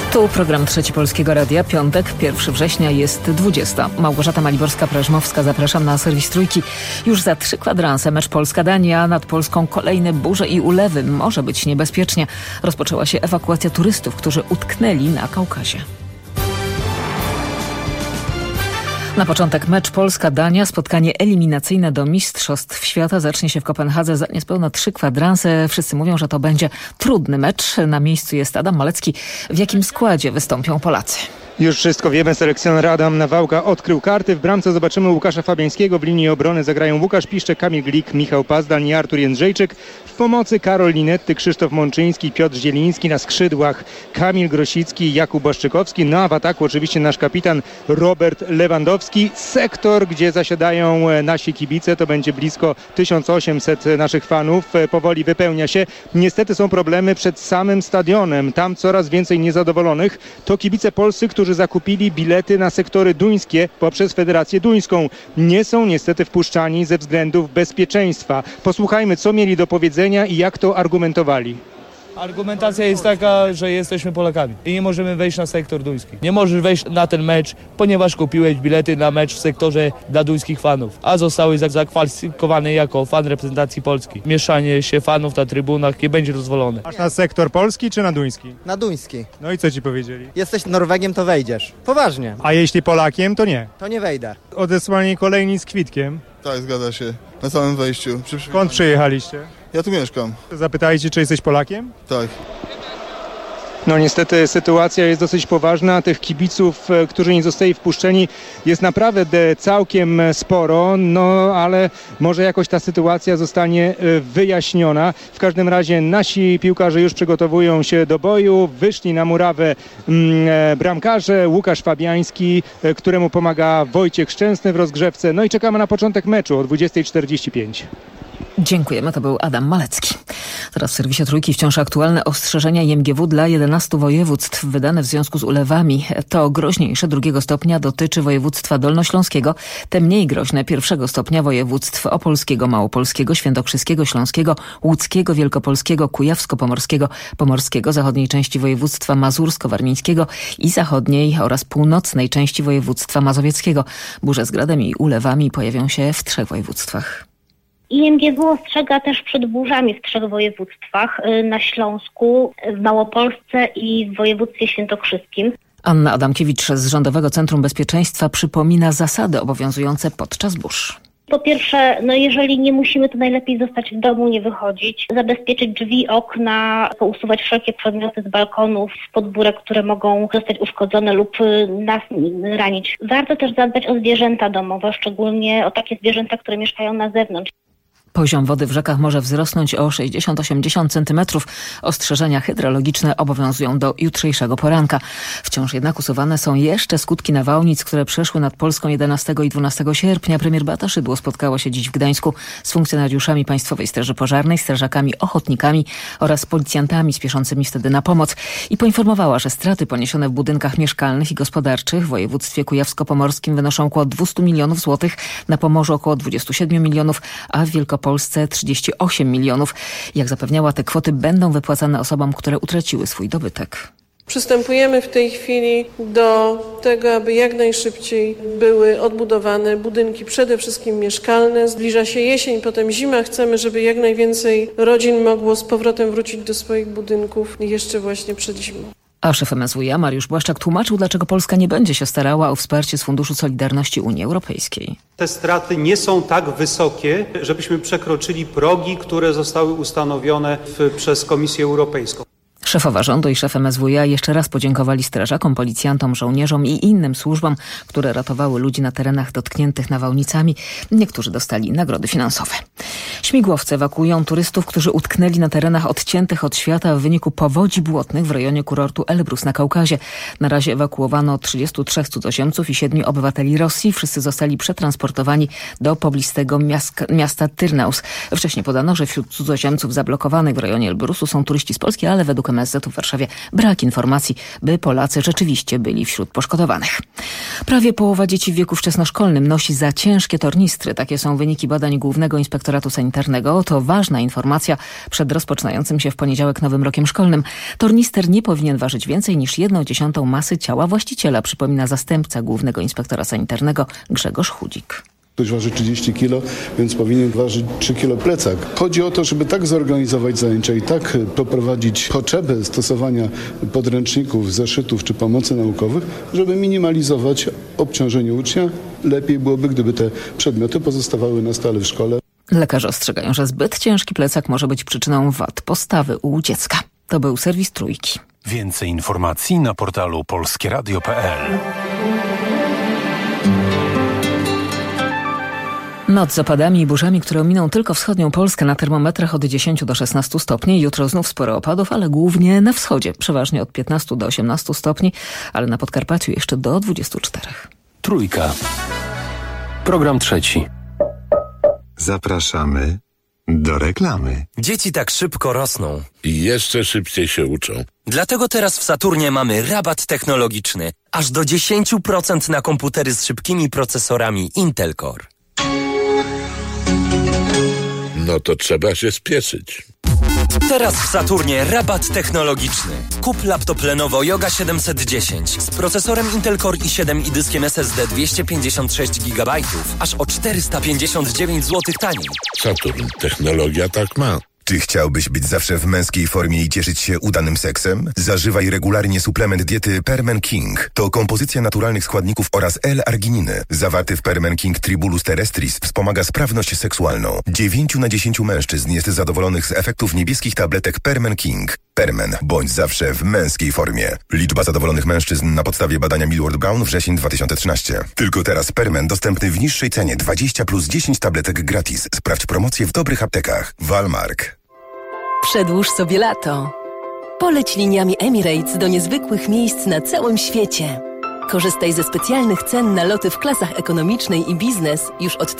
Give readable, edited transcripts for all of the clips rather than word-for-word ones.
Tu program Trzeci Polskiego Radia, piątek, 1 września, jest 20. Małgorzata Maliborska-Prażmowska, zapraszam na serwis Trójki. Już za 3 kwadranse mecz Polska-Dania, nad Polską kolejne burze i ulewy. Może być niebezpiecznie. Rozpoczęła się ewakuacja turystów, którzy utknęli na Kaukazie. Na początek mecz Polska-Dania, spotkanie eliminacyjne do Mistrzostw Świata zacznie się w Kopenhadze za niespełna 3 kwadranse. Wszyscy mówią, że to będzie trudny mecz. Na miejscu jest Adam Malecki. W jakim składzie wystąpią Polacy? Już wszystko wiemy. Selekcjoner Adam Nawałka odkrył karty. W bramce zobaczymy Łukasza Fabiańskiego. W linii obrony zagrają Łukasz Piszczek, Kamil Glik, Michał Pazdal i Artur Jędrzejczyk. W pomocy Karol Linetty, Krzysztof Mączyński, Piotr Zieliński. Na skrzydłach Kamil Grosicki, Jakub Błaszczykowski. No a w ataku oczywiście nasz kapitan Robert Lewandowski. Sektor, gdzie zasiadają nasi kibice, to będzie blisko 1800 naszych fanów. Powoli wypełnia się. Niestety są problemy przed samym stadionem. Tam coraz więcej niezadowolonych. To kibice polscy, którzy zakupili bilety na sektory duńskie poprzez Federację Duńską. Nie są niestety wpuszczani ze względów bezpieczeństwa. Posłuchajmy, co mieli do powiedzenia i jak to argumentowali. Argumentacja jest taka, że jesteśmy Polakami i nie możemy wejść na sektor duński. Nie możesz wejść na ten mecz, ponieważ kupiłeś bilety na mecz w sektorze dla duńskich fanów, a zostały zakwalifikowane jako fan reprezentacji Polski. Mieszanie się fanów na trybunach nie będzie dozwolone. Masz na sektor polski czy na duński? Na duński. No i co ci powiedzieli? Jesteś Norwegiem, to wejdziesz. Poważnie. A jeśli Polakiem, to nie? To nie wejdę. Odesłanie kolejni z kwitkiem. Tak, zgadza się. Na samym wejściu. Skąd przyjechaliście? Ja tu mieszkam. Zapytajcie, czy jesteś Polakiem? Tak. No niestety sytuacja jest dosyć poważna. Tych kibiców, którzy nie zostali wpuszczeni, jest naprawdę całkiem sporo. No ale może jakoś ta sytuacja zostanie wyjaśniona. W każdym razie nasi piłkarze już przygotowują się do boju. Wyszli na murawę bramkarze, Łukasz Fabiański, któremu pomaga Wojciech Szczęsny w rozgrzewce. No i czekamy na początek meczu o 20:45. Dziękujemy, to był Adam Malecki. Teraz w serwisie Trójki wciąż aktualne ostrzeżenia IMGW dla 11 województw wydane w związku z ulewami. To groźniejsze 2 stopnia dotyczy województwa dolnośląskiego, te mniej groźne 1 stopnia województw opolskiego, małopolskiego, świętokrzyskiego, śląskiego, łódzkiego, wielkopolskiego, kujawsko-pomorskiego, pomorskiego, zachodniej części województwa mazursko-warmińskiego i zachodniej oraz północnej części województwa mazowieckiego. Burze z gradem i ulewami pojawią się w 3 województwach. IMGW ostrzega też przed burzami w 3 województwach, na Śląsku, w Małopolsce i w województwie świętokrzyskim. Anna Adamkiewicz z Rządowego Centrum Bezpieczeństwa przypomina zasady obowiązujące podczas burz. Po pierwsze, jeżeli nie musimy, to najlepiej zostać w domu, nie wychodzić, zabezpieczyć drzwi, okna, pousuwać wszelkie przedmioty z balkonów, z podbórek, które mogą zostać uszkodzone lub nas ranić. Warto też zadbać o zwierzęta domowe, szczególnie o takie zwierzęta, które mieszkają na zewnątrz. Poziom wody w rzekach może wzrosnąć o 60-80 cm. Ostrzeżenia hydrologiczne obowiązują do jutrzejszego poranka. Wciąż jednak usuwane są jeszcze skutki nawałnic, które przeszły nad Polską 11 i 12 sierpnia. Premier Beata Szydło spotkała się dziś w Gdańsku z funkcjonariuszami Państwowej Straży Pożarnej, strażakami ochotnikami oraz policjantami spieszącymi wtedy na pomoc i poinformowała, że straty poniesione w budynkach mieszkalnych i gospodarczych w województwie kujawsko-pomorskim wynoszą około 200 milionów złotych, na Pomorzu około 27 milionów, a w Wielkopolsce 38 milionów. Jak zapewniała, te kwoty będą wypłacane osobom, które utraciły swój dobytek. Przystępujemy w tej chwili do tego, aby jak najszybciej były odbudowane budynki, przede wszystkim mieszkalne. Zbliża się jesień, potem zima. Chcemy, żeby jak najwięcej rodzin mogło z powrotem wrócić do swoich budynków jeszcze właśnie przed zimą. A szef MSWiA Mariusz Błaszczak tłumaczył, dlaczego Polska nie będzie się starała o wsparcie z Funduszu Solidarności Unii Europejskiej. Te straty nie są tak wysokie, żebyśmy przekroczyli progi, które zostały ustanowione przez Komisję Europejską. Szefowa rządu i szef MSWiA jeszcze raz podziękowali strażakom, policjantom, żołnierzom i innym służbom, które ratowały ludzi na terenach dotkniętych nawałnicami. Niektórzy dostali nagrody finansowe. Śmigłowce ewakuują turystów, którzy utknęli na terenach odciętych od świata w wyniku powodzi błotnych w rejonie kurortu Elbrus na Kaukazie. Na razie ewakuowano 33 cudzoziemców i 7 obywateli Rosji. Wszyscy zostali przetransportowani do poblistego miasta Tyrnaus. Wcześniej podano, że wśród cudzoziemców zablokowanych w rejonie Elbrusu są turyści z Polski, ale według MSZ-u w Warszawie brak informacji, by Polacy rzeczywiście byli wśród poszkodowanych. Prawie połowa dzieci w wieku wczesnoszkolnym nosi za ciężkie tornistry. Takie są wyniki badań Głównego Inspektoratu Sanitarnego. To ważna informacja przed rozpoczynającym się w poniedziałek nowym rokiem szkolnym. Tornister nie powinien ważyć więcej niż 1/10 masy ciała właściciela, przypomina zastępca Głównego Inspektora Sanitarnego Grzegorz Chudzik. Ktoś waży 30 kg, więc powinien ważyć 3 kg plecak. Chodzi o to, żeby tak zorganizować zajęcia i tak poprowadzić potrzebę stosowania podręczników, zeszytów czy pomocy naukowych, żeby minimalizować obciążenie ucznia. Lepiej byłoby, gdyby te przedmioty pozostawały na stale w szkole. Lekarze ostrzegają, że zbyt ciężki plecak może być przyczyną wad postawy u dziecka. To był serwis Trójki. Więcej informacji na portalu polskieradio.pl. Noc z opadami i burzami, które ominą tylko wschodnią Polskę, na termometrach od 10 do 16 stopni. Jutro znów sporo opadów, ale głównie na wschodzie. Przeważnie od 15 do 18 stopni, ale na Podkarpaciu jeszcze do 24. Trójka. Program trzeci. Zapraszamy do reklamy. Dzieci tak szybko rosną. I jeszcze szybciej się uczą. Dlatego teraz w Saturnie mamy rabat technologiczny. Aż do 10% na komputery z szybkimi procesorami Intel Core. No to trzeba się spieszyć. Teraz w Saturnie rabat technologiczny. Kup laptop Lenovo Yoga 710 z procesorem Intel Core i7 i dyskiem SSD 256 GB, aż o 459 zł taniej. Saturn. Technologia tak ma. Czy chciałbyś być zawsze w męskiej formie i cieszyć się udanym seksem? Zażywaj regularnie suplement diety Permen King. To kompozycja naturalnych składników oraz L-argininy. Zawarty w Permen King Tribulus terrestris wspomaga sprawność seksualną. 9 na 10 mężczyzn jest zadowolonych z efektów niebieskich tabletek Permen King. Permen. Bądź zawsze w męskiej formie. Liczba zadowolonych mężczyzn na podstawie badania Millward Brown wrzesień 2013. Tylko teraz Permen dostępny w niższej cenie 20 plus 10 tabletek gratis. Sprawdź promocję w dobrych aptekach. Walmart. Przedłuż sobie lato. Poleć liniami Emirates do niezwykłych miejsc na całym świecie. Korzystaj ze specjalnych cen na loty w klasach ekonomicznej i biznes już od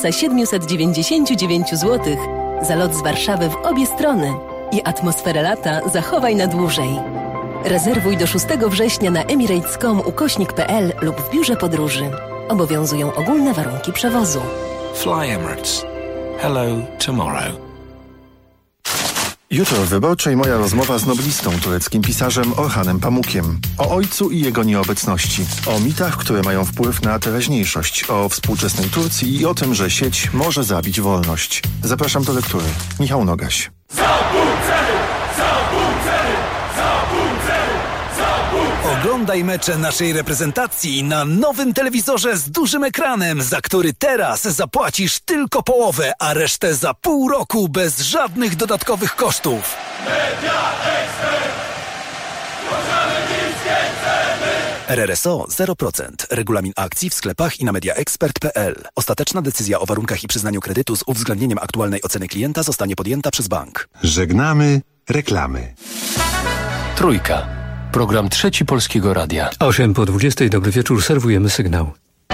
1799 zł za lot z Warszawy w obie strony. I atmosferę lata zachowaj na dłużej. Rezerwuj do 6 września na emirates.com/pl lub w biurze podróży. Obowiązują ogólne warunki przewozu. Fly Emirates. Hello tomorrow. Jutro w Wyborczej moja rozmowa z noblistą, tureckim pisarzem Orhanem Pamukiem. O ojcu i jego nieobecności. O mitach, które mają wpływ na teraźniejszość. O współczesnej Turcji i o tym, że sieć może zabić wolność. Zapraszam do lektury. Michał Nogaś. Oglądaj mecze naszej reprezentacji na nowym telewizorze z dużym ekranem, za który teraz zapłacisz tylko połowę, a resztę za pół roku bez żadnych dodatkowych kosztów. RRSO 0%. Regulamin akcji w sklepach i na mediaexpert.pl. Ostateczna decyzja o warunkach i przyznaniu kredytu z uwzględnieniem aktualnej oceny klienta zostanie podjęta przez bank. Żegnamy reklamy. Trójka. Program trzeci Polskiego Radia. 8:20. Dobry wieczór. Serwujemy sygnał.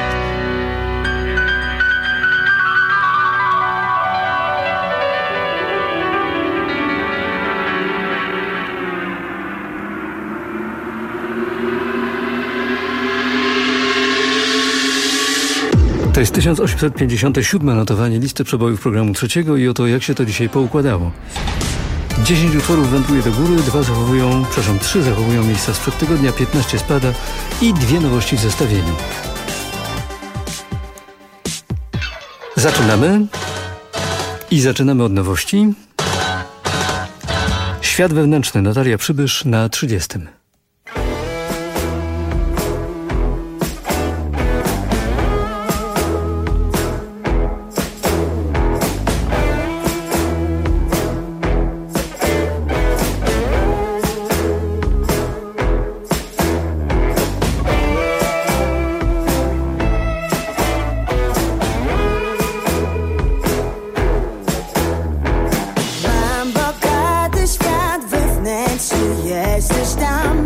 To jest 1857 notowanie listy przebojów programu trzeciego i oto jak się to dzisiaj poukładało. 10 utworów wędruje do góry, 3 zachowują miejsca sprzed tygodnia, 15 spada i 2 nowości w zestawieniu. Zaczynamy od nowości. Świat wewnętrzny, Natalia Przybysz na 30. Jesteś tam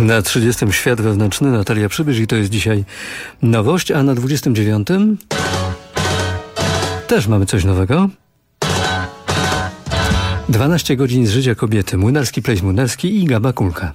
Na 30. Świat wewnętrzny Natalia Przybysz i to jest dzisiaj nowość, a na 29. też mamy coś nowego. 12 godzin z życia kobiety. Młynarski Place Młynarski i Gaba Kulka.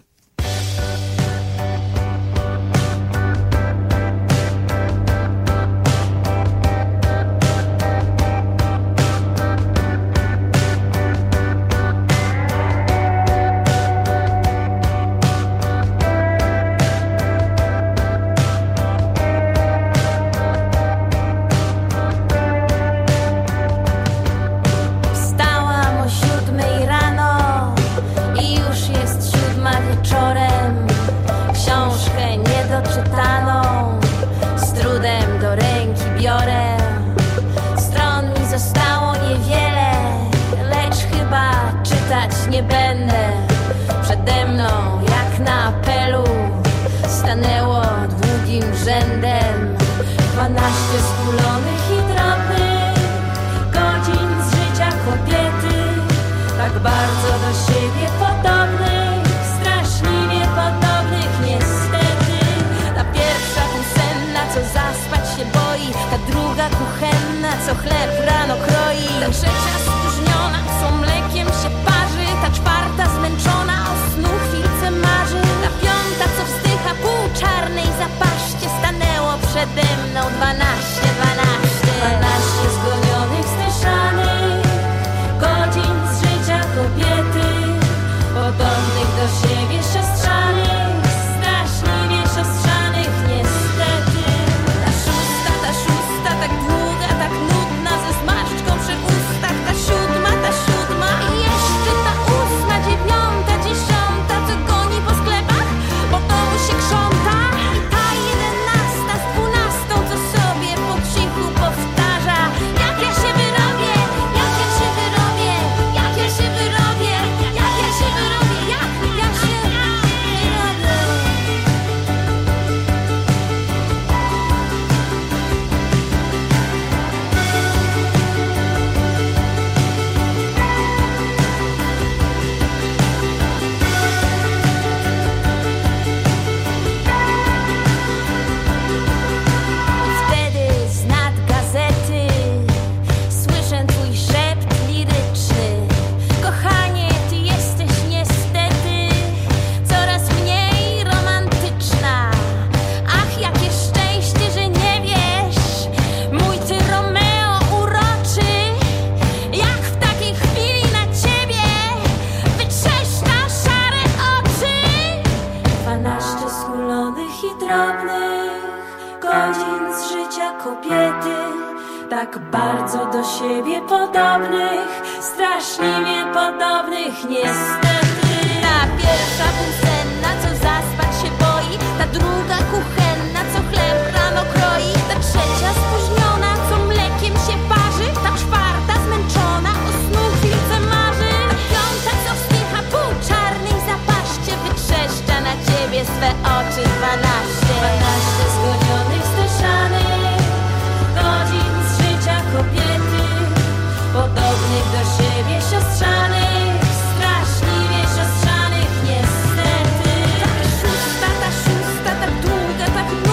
Tak długa, tak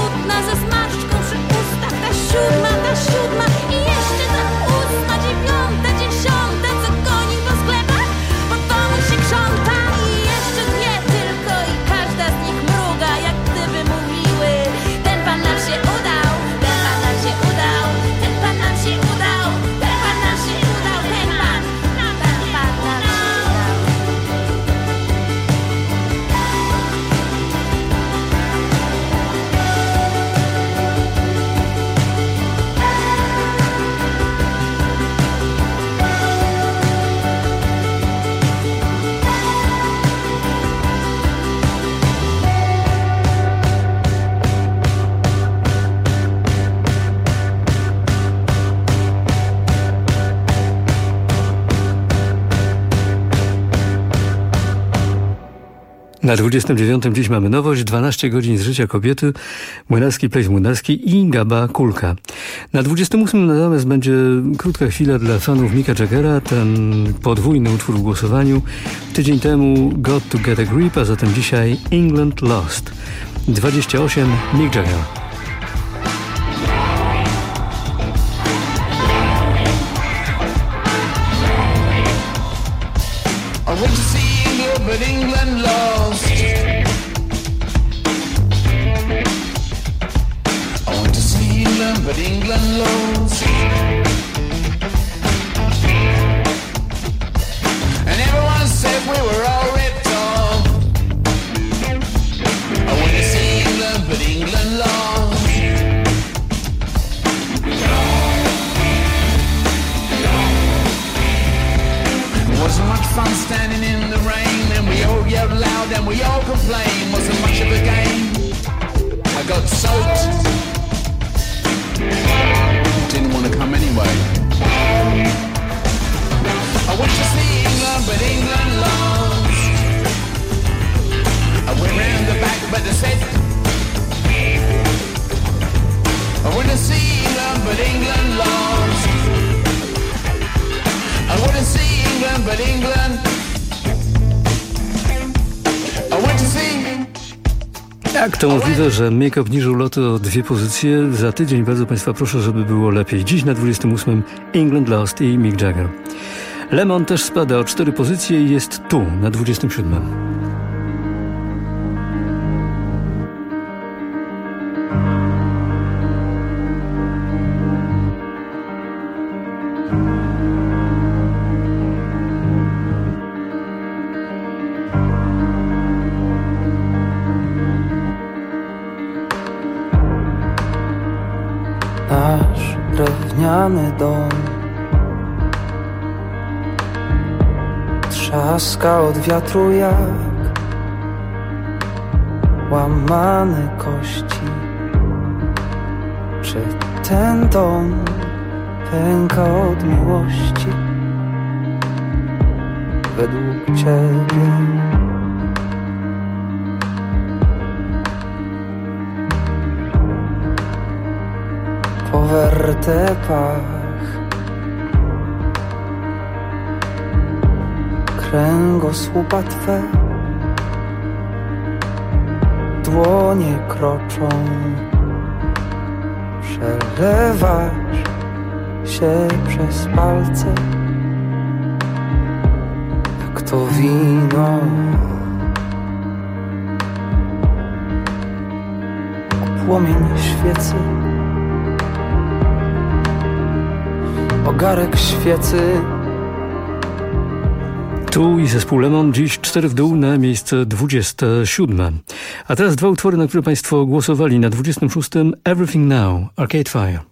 Na 29 dziś mamy nowość, 12 godzin z życia kobiety, Młynarski Place Młynarski i Gaba Kulka. Na 28 natomiast będzie krótka chwila dla fanów Micka Jaggera, ten podwójny utwór w głosowaniu. Tydzień temu Got to Get a Grip, a zatem dzisiaj England Lost. 28 Mick Jagger. But England lost. I want to see England, but England lost. And everyone said we were all ripped off. I want to see England, but England lost. It wasn't much fun standing in the rain. We all yelled loud and we all complained. Wasn't much of a game. I got soaked. Didn't want to come anyway. I went to see England, but England lost. I went round the back, but they said I went to see England, but England lost. I went to see England, but England. Jak to możliwe, że Mick obniżył loty o 2 pozycje? Za tydzień bardzo Państwa proszę, żeby było lepiej. Dziś na 28 England Lost i Mick Jagger. Lemon też spada o 4 pozycje i jest tu na 27. Nasz drewniany dom trzaska od wiatru jak łamane kości. Czy ten dom pęka od miłości według Ciebie? Po wertepach kręgosłupa Twe dłonie kroczą. Przelewasz się przez palce jak to wino. Płomień świecy, ogarek świecy. Tu i zespół Lemon dziś 4 w dół na miejsce 27. A teraz 2 utwory, na które Państwo głosowali. Na 26 Everything Now, Arcade Fire.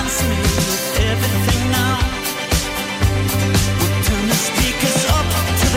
Turn the speakers up to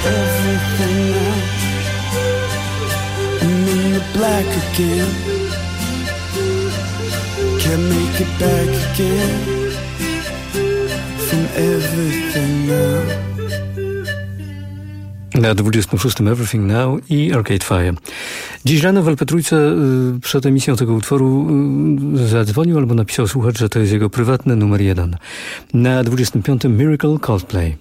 everything now. I'm in the black again. Can't make it back again from everything now. Na 26. Everything Now i Arcade Fire. Dziś rano w LP3 przed emisją tego utworu zadzwonił albo napisał słuchacz, że to jest jego prywatny numer 1. Na 25. Miracle Coldplay.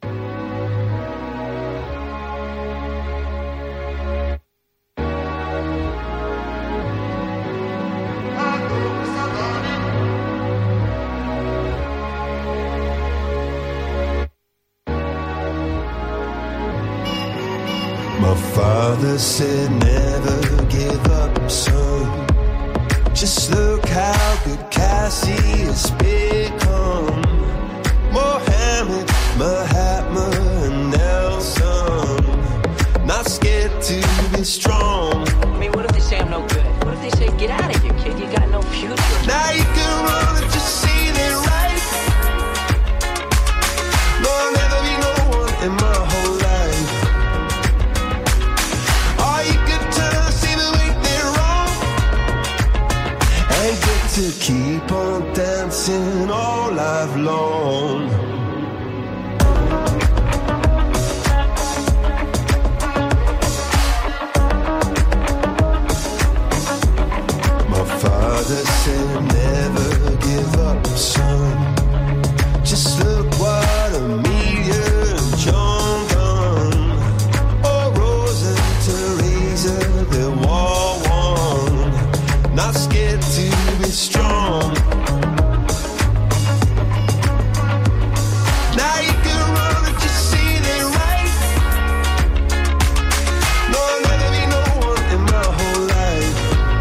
My father said never give up, son. Just look how good Cassie has become. Mohammed, Mahatma, and Nelson. Not scared to be strong. I mean, what if they say I'm no good? What if they say, get out of here, kid, you got no future? Now you can run and just see they're right. No, I'll never be no one in my whole life. All you could turn, see the way they're wrong. And get to keep on dancing all life long. Father said never give up, son. Just look what Amelia and John done. Oh, Rose and Teresa, they're all one. Not scared to be strong. Now you can run and just see they're right. No, I'll never be no one in my whole life.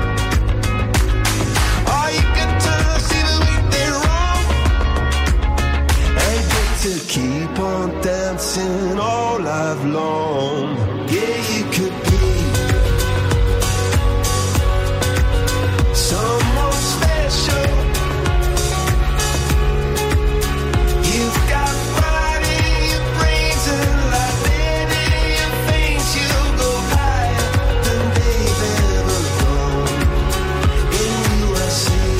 To keep on dancing all life long. Yeah, you could be someone special. You've got pride in your brains and like lead in your veins. You'll go higher than they've ever gone. In you I see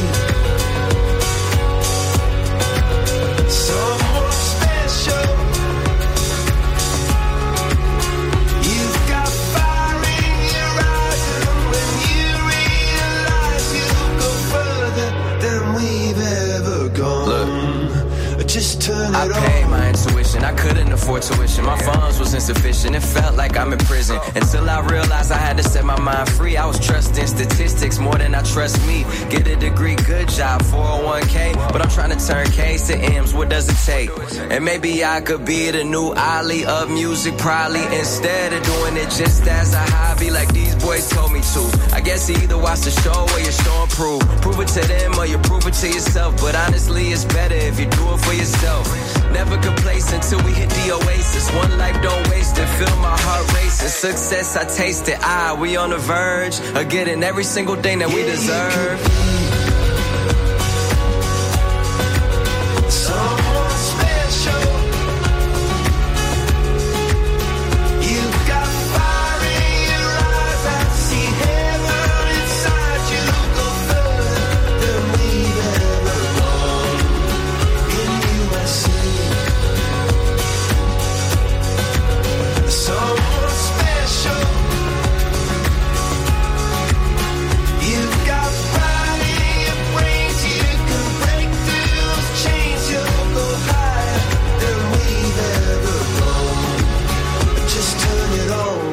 someone special. You've got fire in your eyes, and when you realize you'll go further than we've ever gone. Just turn it on. I paid my intuition, I couldn't afford tuition. My funds was insufficient, it felt like I'm in prison. Until I realized I had to set my mind free. I was trusting statistics more than I trust me. Get a degree, good job, 401k. But I'm trying to turn K's to M's, what does it take? And maybe I could be the new Ali of music, probably. Instead of doing it just as a hobby like these boys told me to. I guess you either watch the show or you're showing proof. Prove it to them or you prove it to yourself. But honestly, it's better if you do it for yourself. Never complacent till we hit the oasis. One life, don't waste it. Feel my heart racing. Success, I taste it. We on the verge of getting every single thing that we deserve. Someone special. You've got fire in your eyes. I see heaven inside you. Go further than we've ever gone. In you I see someone special. You've got pride in your brains. You can break through those chains. You'll go higher than we've ever gone. Just turn it on.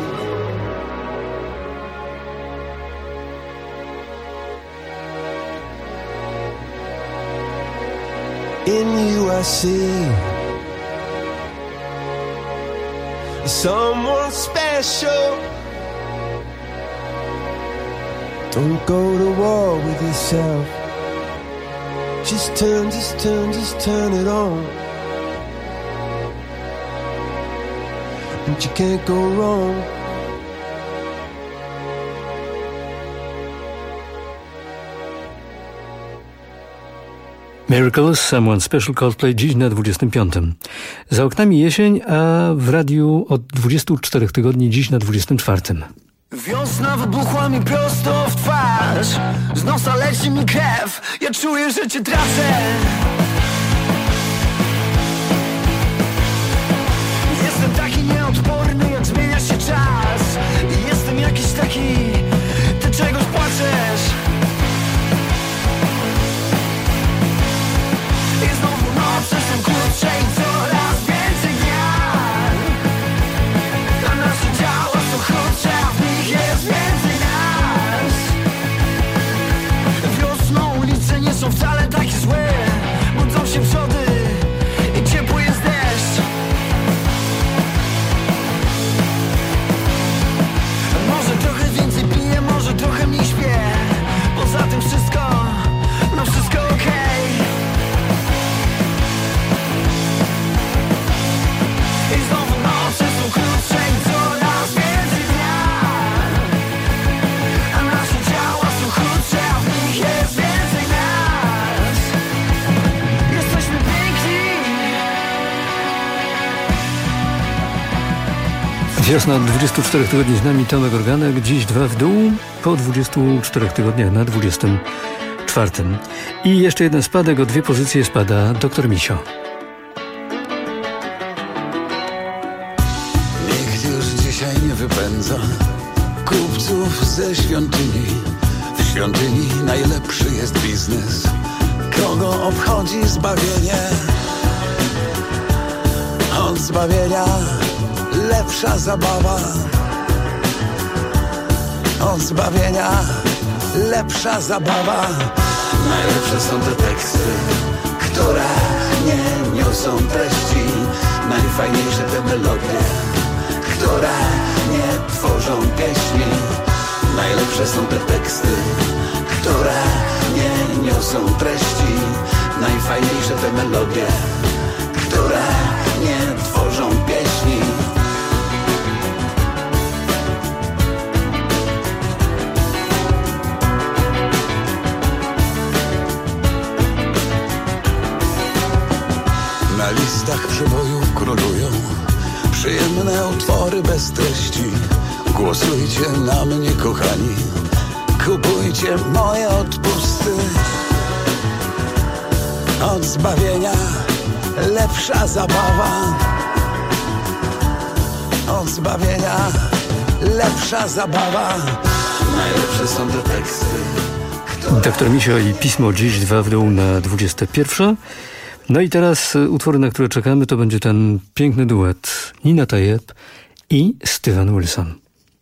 In you I see someone special. Don't go to war with yourself. Just turn it on. And you can't go wrong. Miracles, Someone Special, Coldplay, dziś na 25. Za oknami jesień, a w radiu od 24 tygodni, dziś na 24. Wiosna wybuchła mi prosto w twarz. Z nosa leci mi krew. Ja czuję, że cię tracę. Jestem taki nieodporny, jak zmienia się czas. Jestem jakiś taki, ty czegoś płaczesz. I znowu noce są krótsze i coraz więcej dnia. A nasze ciała są chudsze, a w nich jest więcej nas. Wiosną ulice nie są wcale takie złe. Budzą się wrzody i ciepły jest deszcz. Może trochę więcej piję, może trochę mniej śpię. Poza tym wszystko, no wszystko okej. I znowu noce są krótsze i coraz więcej dnia. A nasze ciała są chudsze, a w nich jest więcej nas. Jesteśmy piękni. Wiosna od 24 tygodni z nami, Tomek Organek, dziś 2 w dół, po 24 tygodniach na 24. I jeszcze jeden spadek, o 2 pozycje spada Dr. Misio. Nikt już dzisiaj nie wypędza kupców ze świątyni. W świątyni najlepszy jest biznes. Kogo obchodzi zbawienie? Od zbawienia lepsza zabawa. Od zbawienia lepsza zabawa. Najlepsze są te teksty, które nie niosą treści. Najfajniejsze te melodie, które nie tworzą pieśni. Najlepsze są te teksty, które nie niosą treści. Najfajniejsze te melodie, które nie tworzą pieśni. Na listach przebojów królują przyjemne utwory bez treści. Głosujcie na mnie, kochani, kupujcie moje odpusty. Od zbawienia lepsza zabawa. Od zbawienia lepsza zabawa. Najlepsze są te teksty. Dr. Misio i Pismo, dziś 2 w dół na 21. No i teraz utwory, na które czekamy, to będzie ten piękny duet Nina Tayeb i Steven Wilson.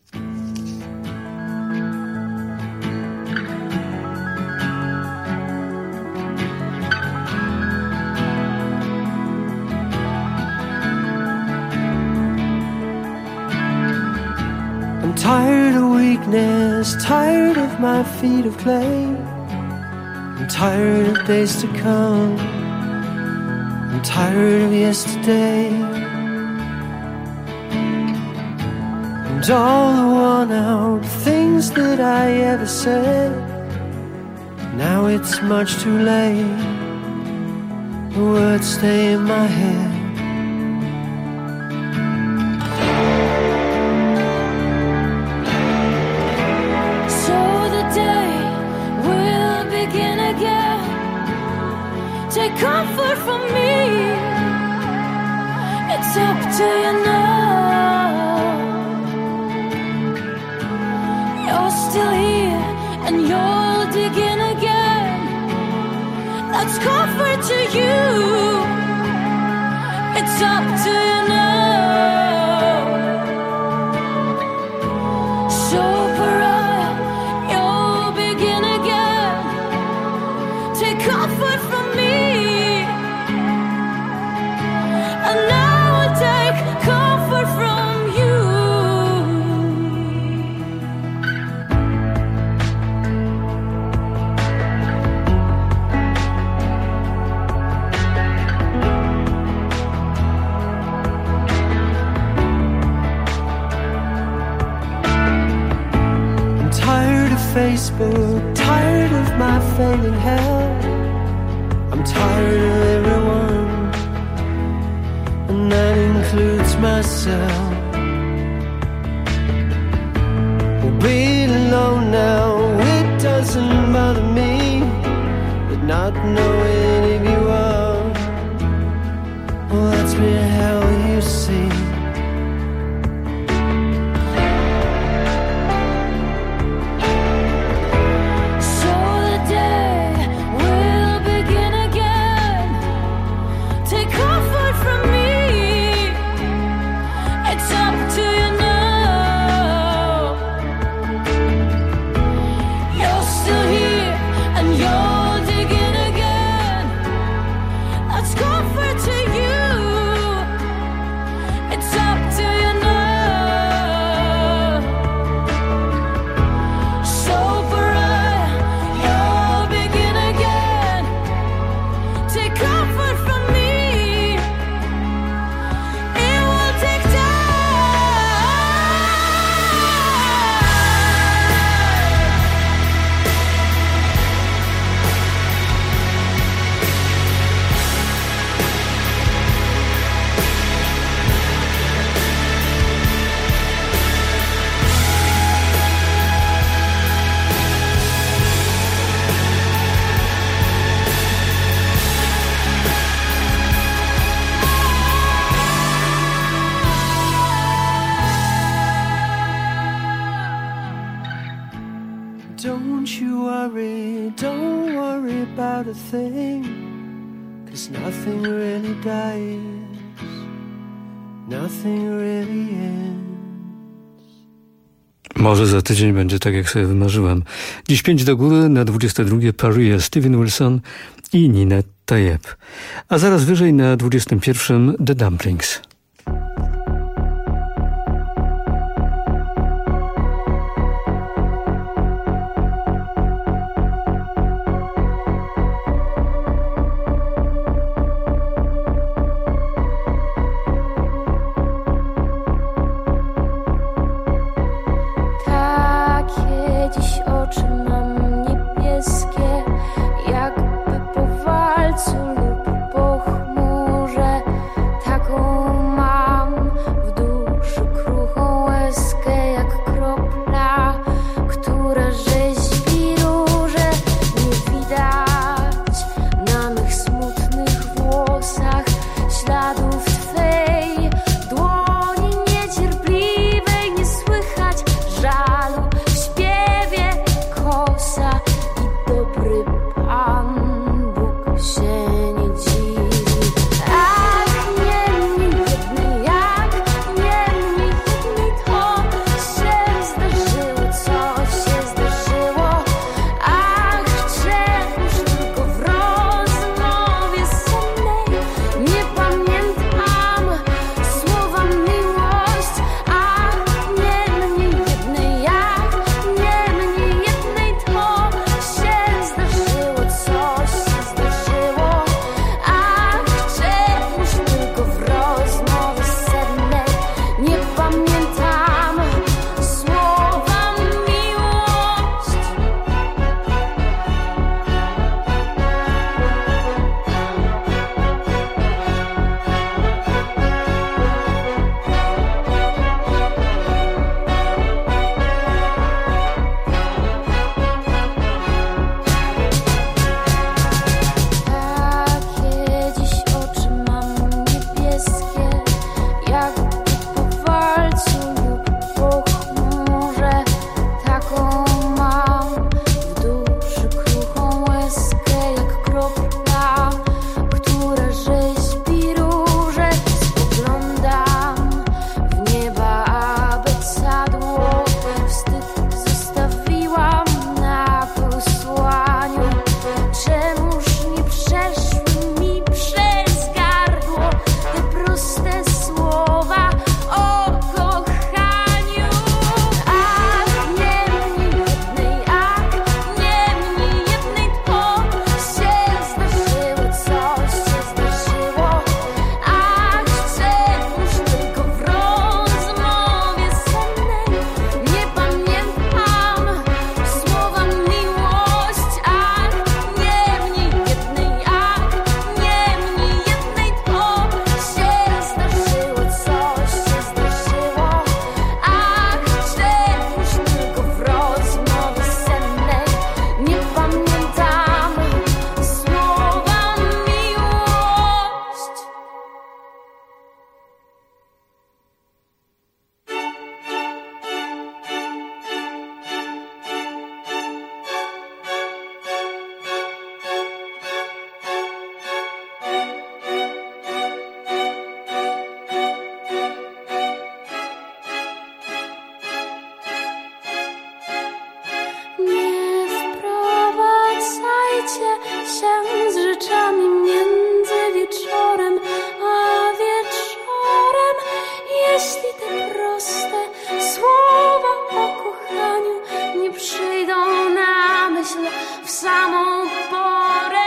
I'm tired of weakness, tired of my feet of clay. I'm tired of days to come. I'm tired of yesterday. And all the worn-out things that I ever said. Now it's much too late. The words stay in my head. Take comfort from me. It's up to you now. You're still here and you'll dig in again. That's comfort to you. It's up to you now. So pariah, you'll begin again. Take comfort from me. And now I'll take comfort from you. I'm tired of Facebook, tired of my failing health. I'm I'm tired of everyone, and that includes myself. We'll be alone now, it doesn't bother me, but not knowing if you are, well, that's been hell, you see. Don't worry about a thing, 'cause nothing really dies, nothing really ends. Może za tydzień będzie tak, jak sobie wymarzyłem. Dziś 5 do góry, na 22 Paris, Steven Wilson i Ninette Tayeb. A zaraz wyżej na 21 The Dumplings. Jakby po walcu lub po chmurze, taką się z rzeczami między wieczorem a wieczorem. Jeśli te proste słowa o kochaniu nie przyjdą na myśl w samą porę.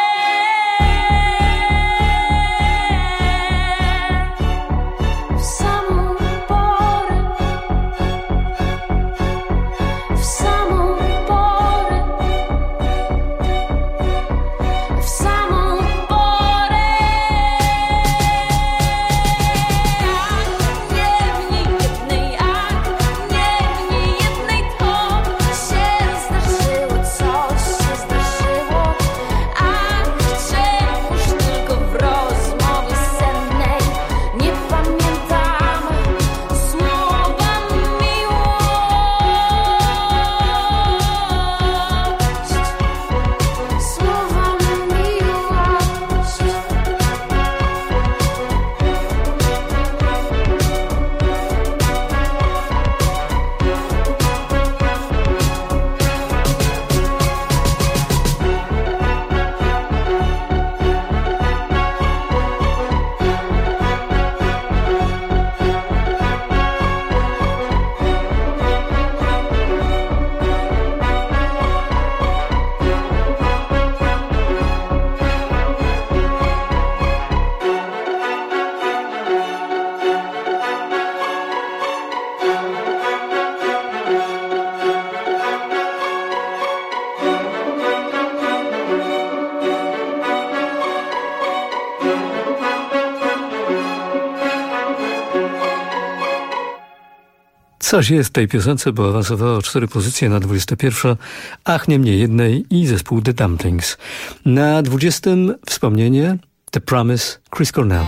Coś jest w tej piosence, bo awansowała o 4 pozycje na 21, ach nie mniej jednej i zespół The Dumplings. Na 20 wspomnienie The Promise, Chris Cornell.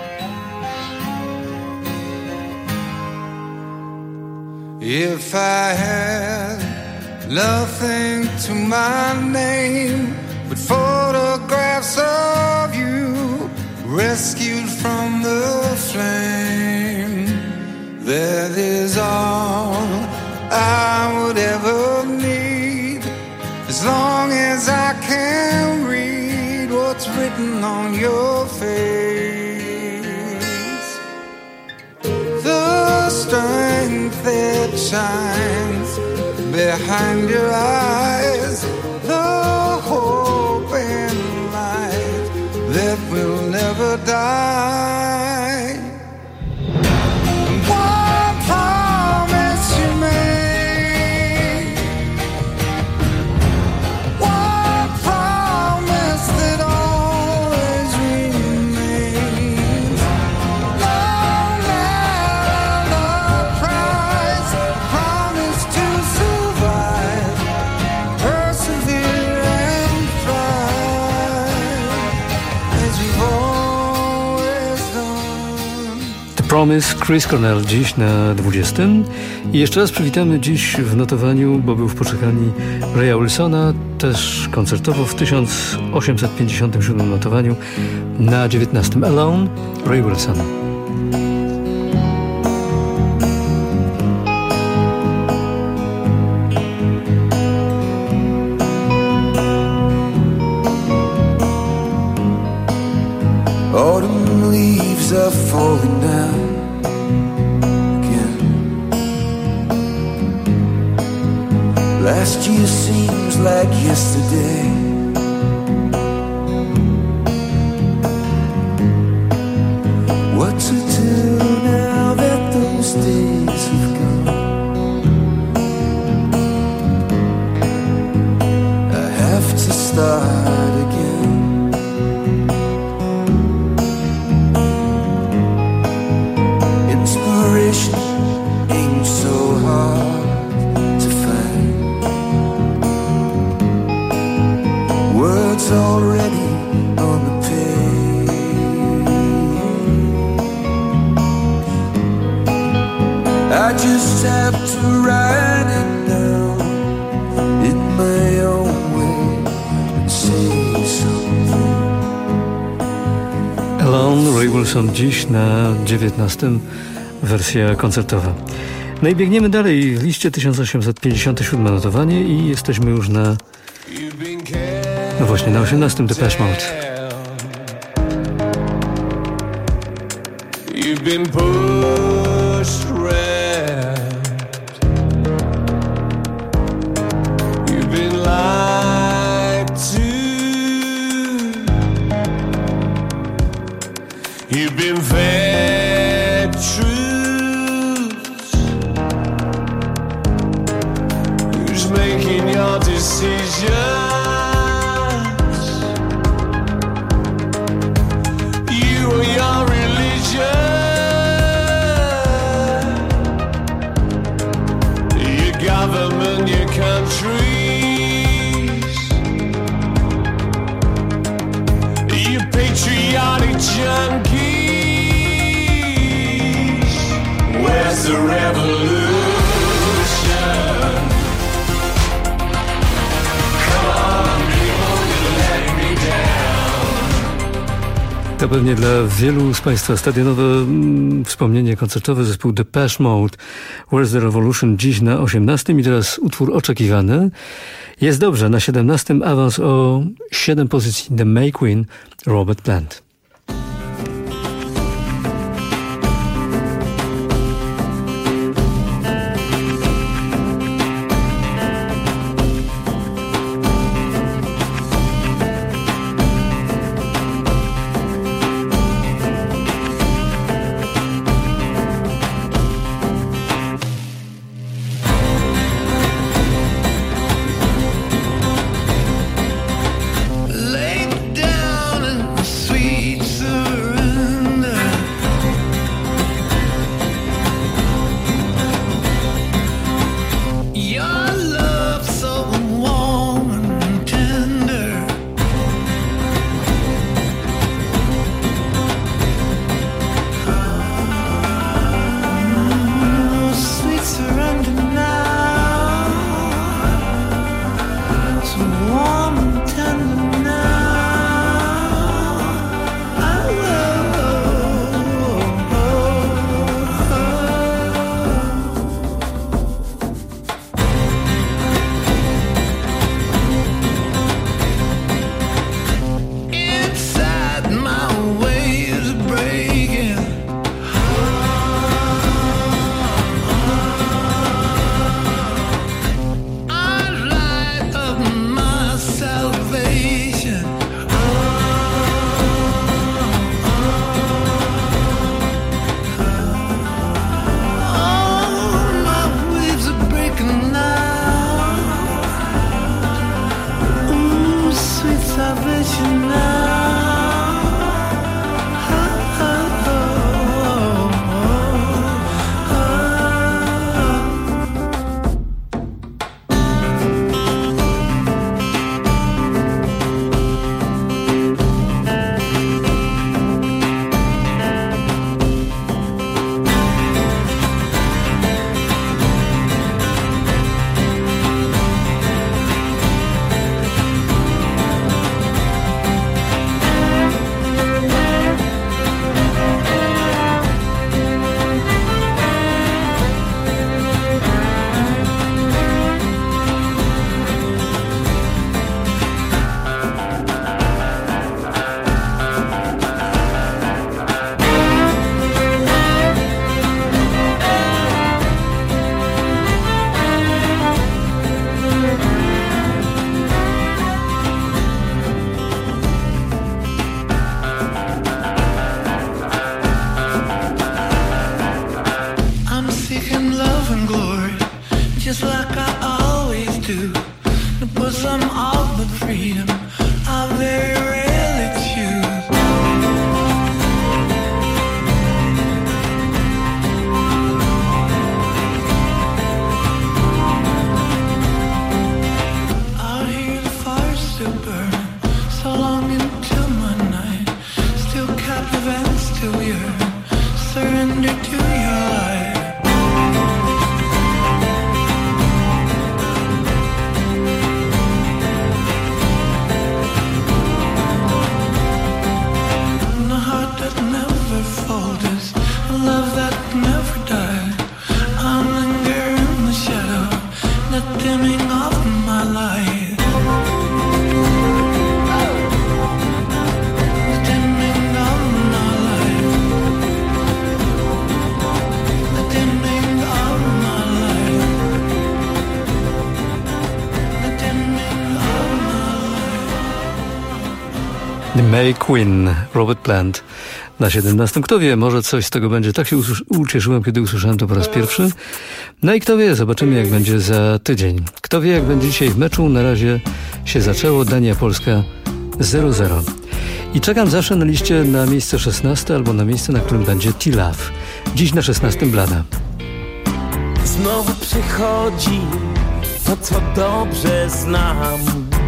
If I had nothing to my name but photographs of you rescued from the flame, that is all I would ever need, as long as I can read what's written on your face. The strength that shines behind your eyes, the hope and light that will never die. One promise you made, one promise that always remains. No matter the price, promise to survive, persevere and thrive, as you've always done. The Promise, Chris Cornell dziś na 20. I jeszcze raz przywitamy dziś w notowaniu, bo był w poczekalni Raya Wilsona, też koncertowo w 1857 notowaniu na 19. Alone, Ray Wilson. Autumn leaves are falling down again. Last year seems like yesterday. What to do now that those days have gone? I have to start again. Inspiration ain't so hard to find. Words already on the page. I just have to write it down in my own way and say something. Alone, Ray Wilson dziś na 19. wersja koncertowa. No i biegniemy dalej w liście 1857 notowanie i jesteśmy już na No właśnie, na 18 Depeche Mode. You've been pushed around. You've been lied to. You've been fed truths. Who's making your decisions? You or your religion? Government, your countries, you patriotic junkies. Where's the revolution? Come on, people, you're letting me down. To pewnie dla wielu z Państwa stadionowe wspomnienie koncertowe zespół Depeche Mode. Where's the Revolution dziś na 18 i teraz utwór oczekiwany. Jest dobrze, na 17 awans o 7 pozycji The May Queen, Robert Plant. The May Queen, Robert Plant na 17. Kto wie, może coś z tego będzie. Tak się ucieszyłem, kiedy usłyszałem to po raz pierwszy. No i kto wie, zobaczymy jak będzie za tydzień. Kto wie jak będzie dzisiaj w meczu. Na razie się zaczęło. Dania-Polska 0-0. I czekam zawsze na liście na miejsce 16 albo na miejsce, na którym będzie T-Love. Dziś na 16 Blada. Znowu przychodzi to, co dobrze znam.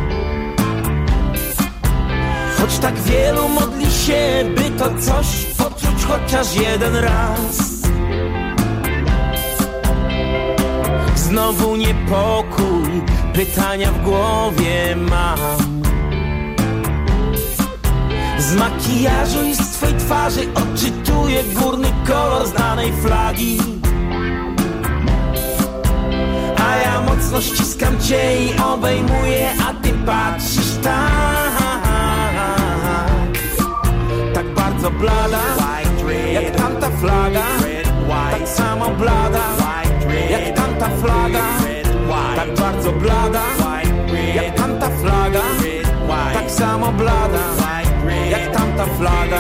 Choć tak wielu modli się, by to coś poczuć chociaż jeden raz. Znowu niepokój, pytania w głowie mam. Z makijażu i z twej twarzy odczytuję górny kolor znanej flagi. A ja mocno ściskam cię i obejmuję, a ty patrzysz tak. Tak bardzo blada, jak tamta flaga. Tak samo blada, jak tamta flaga. Tak bardzo blada, jak tamta flaga. Tak samo blada, jak tamta flaga.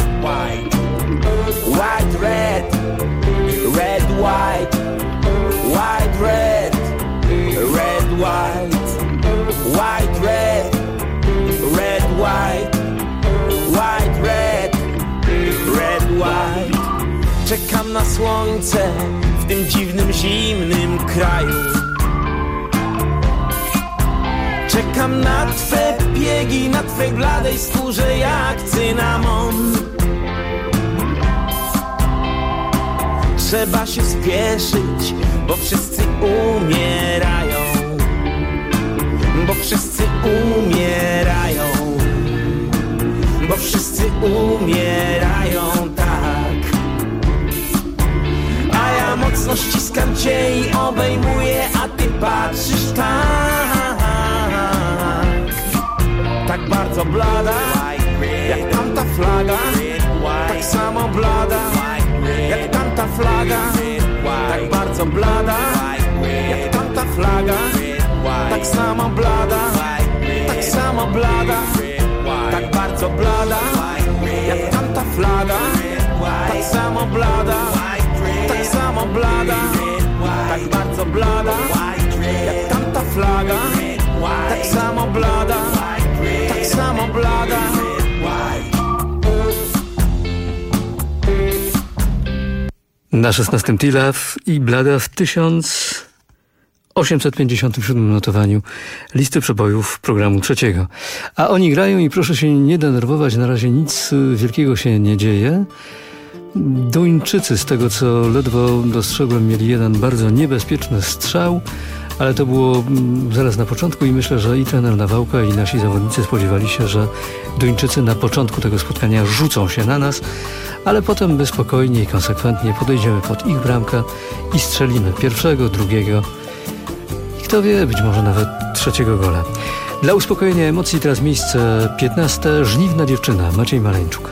White, red, red, white. White, red, red, white. White, red, red, white. White, red, red, white. Czekam na słońce w tym dziwnym, zimnym kraju. Czekam na twe biegi, na twej bladej skórze jak cynamon. Trzeba się spieszyć, bo wszyscy umierają. Bo wszyscy umierają. Bo wszyscy umierają, tak. A ja mocno ściskam cię i obejmuję, a ty patrzysz tak. Tak bardzo blada, jak tamta flaga. Tak samo blada, jak tamta flaga. Tak bardzo blada, jak tamta flaga. Tak samo blada, tak samo blada. Tak bardzo blada, jak tamta flaga. Tak samo blada, tak samo blada. Tak bardzo blada, jak tamta flaga. Tak samo blada, tak samo blada. Na 16 T-Love i Blada w 1857 notowaniu listy przebojów programu trzeciego. A oni grają i proszę się nie denerwować, na razie nic wielkiego się nie dzieje. Duńczycy, z tego co ledwo dostrzegłem, mieli jeden bardzo niebezpieczny strzał, ale to było zaraz na początku i myślę, że i trener Nawałka, i nasi zawodnicy spodziewali się, że Duńczycy na początku tego spotkania rzucą się na nas, ale potem my spokojnie i konsekwentnie podejdziemy pod ich bramkę i strzelimy pierwszego, drugiego i kto wie, być może nawet trzeciego gola. Dla uspokojenia emocji teraz miejsce 15. Żniwna dziewczyna, Maciej Maleńczuk.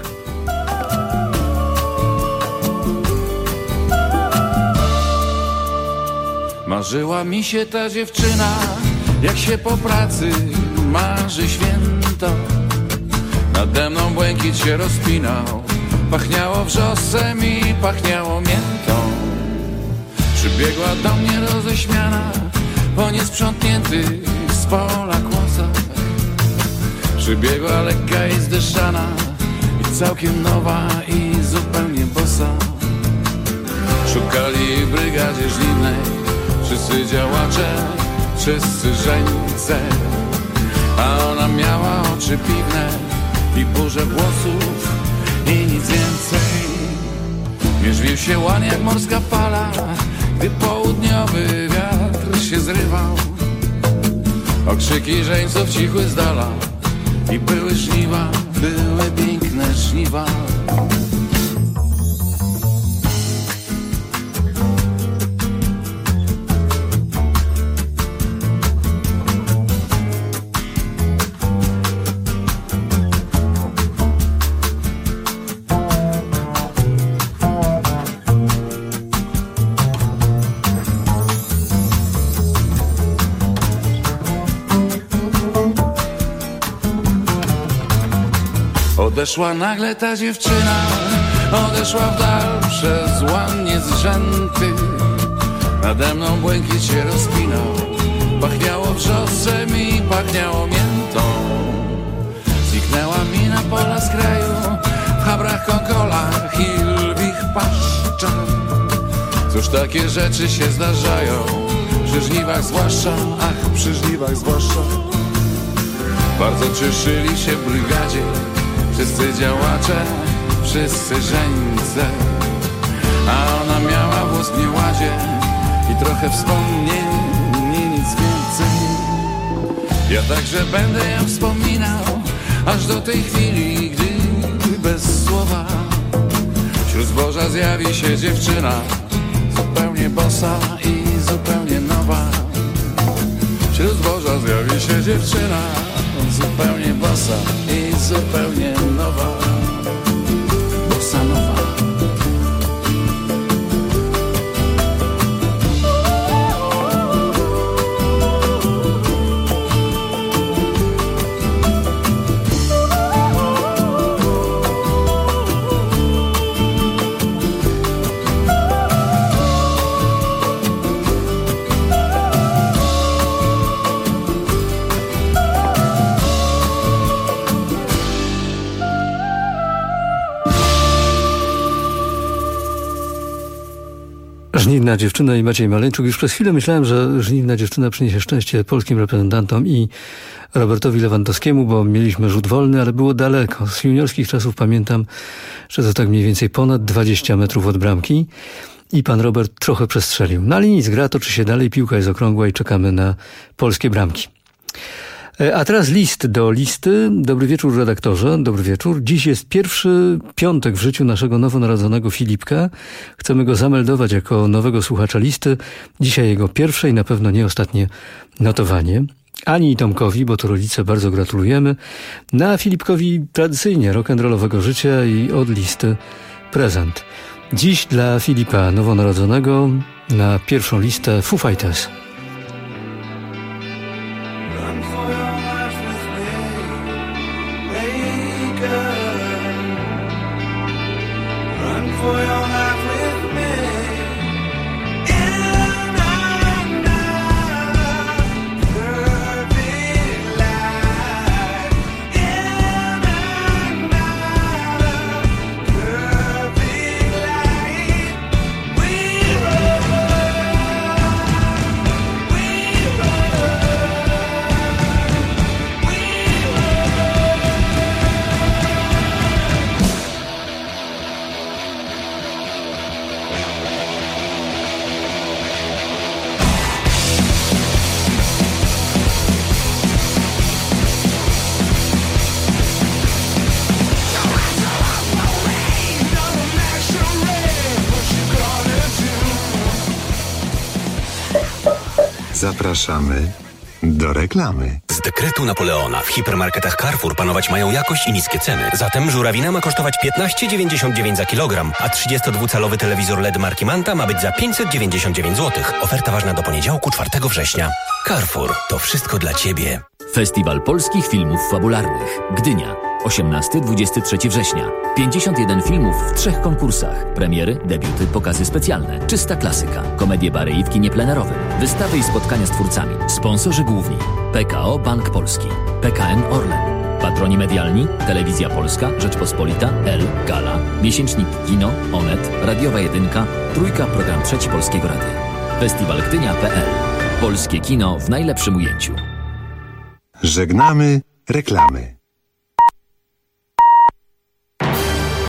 Marzyła mi się ta dziewczyna, jak się po pracy marzy święto. Nade mną błękit się rozpinał, pachniało wrzosem i pachniało miętą. Przybiegła do mnie roześmiana po niesprzątniętych z pola kłosach. Przybiegła lekka i zdeszana i całkiem nowa i zupełnie bosa. Szukali w brygadzie żniwnej wszyscy działacze, wszyscy żeńce, a ona miała oczy piwne i burzę włosów i nic więcej. Mierzwił się łan jak morska fala, gdy południowy wiatr się zrywał. Okrzyki żeńców cichły z dala i były żniwa, były piękne żniwa. Odeszła nagle ta dziewczyna, odeszła w dal przez łanie zrzęty. Nade mną błękit się rozpinał, pachniało wrzosem i pachniało miętą. Zniknęła mi na pola z kraju, w chabrach, konkolach i lwich paszczach. Cóż, takie rzeczy się zdarzają, przy żniwach zwłaszcza, ach, przy żniwach zwłaszcza. Bardzo cieszyli się w brygadzie wszyscy działacze, wszyscy żeńce. A ona miała włos w nieładzie i trochę wspomnień, nie nic więcej. Ja także będę ją wspominał, aż do tej chwili, gdy bez słowa wśród zboża zjawi się dziewczyna, zupełnie bosa i zupełnie nowa. Wśród zboża zjawi się dziewczyna, zupełnie bosa i zupełnie nowa. Bossa nowa. Żniwna dziewczyna i Maciej Maleńczuk. Już przez chwilę myślałem, że żniwna dziewczyna przyniesie szczęście polskim reprezentantom i Robertowi Lewandowskiemu, bo mieliśmy rzut wolny, ale było daleko. Z juniorskich czasów pamiętam, że to tak mniej więcej ponad 20 metrów od bramki i pan Robert trochę przestrzelił. No ale nic, gra toczy się dalej, piłka jest okrągła i czekamy na polskie bramki. A teraz list do listy. Dobry wieczór, redaktorze. Dobry wieczór. Dziś jest pierwszy piątek w życiu naszego nowonarodzonego Filipka. Chcemy go zameldować jako nowego słuchacza listy. Dzisiaj jego pierwsze i na pewno nie ostatnie notowanie. Ani i Tomkowi, bo to rodzice, bardzo gratulujemy. A Filipkowi tradycyjnie rock'n'rollowego życia i od listy prezent. Dziś dla Filipa nowonarodzonego na pierwszą listę Foo Fighters. Zapraszamy do reklamy. Z dekretu Napoleona w hipermarketach Carrefour panować mają jakość i niskie ceny. Zatem żurawina ma kosztować 15,99 za kilogram, a 32-calowy telewizor LED marki Manta ma być za 599 zł. Oferta ważna do poniedziałku 4 września. Carrefour. To wszystko dla Ciebie. Festiwal Polskich Filmów Fabularnych. Gdynia. 18-23 września. 51 filmów w 3 konkursach. Premiery, debiuty, pokazy specjalne. Czysta klasyka. Komedie bary i w kinie plenerowym. Wystawy i spotkania z twórcami. Sponsorzy główni. PKO Bank Polski. PKN Orlen. Patroni medialni. Telewizja Polska, Rzeczpospolita, L, Gala. Miesięcznik Kino, Onet, Radiowa Jedynka, Trójka, program Trzeci Polskiego Radia. Festiwalgdynia.pl. Polskie kino w najlepszym ujęciu. Żegnamy reklamy.